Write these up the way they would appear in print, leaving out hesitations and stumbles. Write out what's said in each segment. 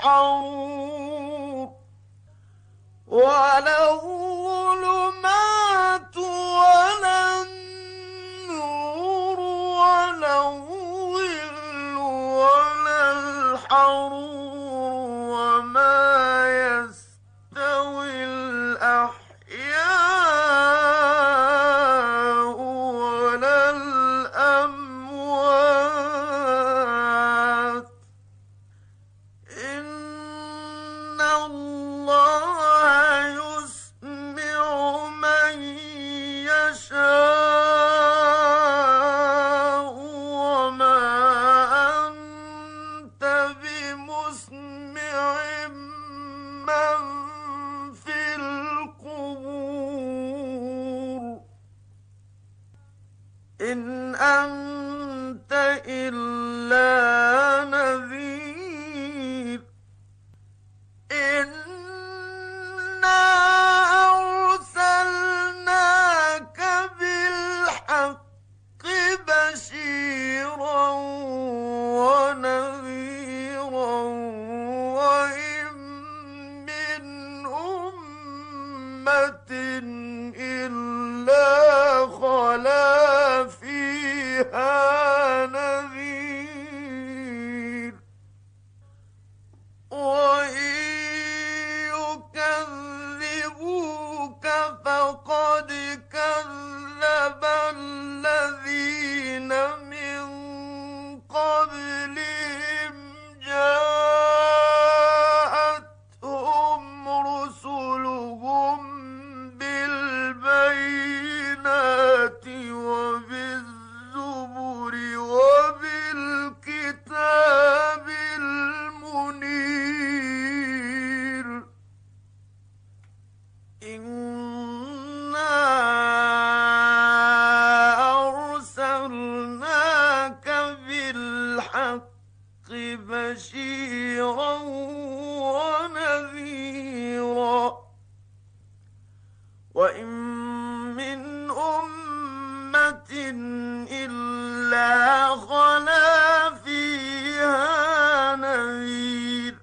الحرور ولا الظلمات ولا النور ولا الظل ولا الحرور وما يستوي الأحياء ولا الأموات إن الله يسمع من يشاء وما أنت بمسمع من في القبور إن أنت إلا نذير إنا أرسلناك بالحق بشيرا ونذيرا وإن من أمة إلا خلا فيها نذير وإن يكذبوك فقد كذب الذين من قبلهم جاءتهم رسلهم بالبينات وبالزبر وبالكتاب المنير إنا أرسلناك بالحق بشيرا ونذيرا وإن من أمة إلا خلا فيها نذير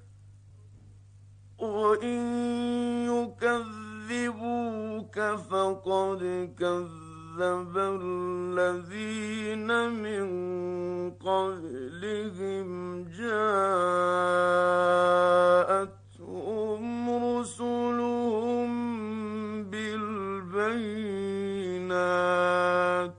وإن يكذبوك فقد كذب الذين من قبلهم جاءتهم رسلهم بالبينات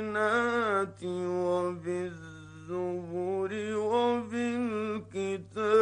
وبالزبر وبالكتاب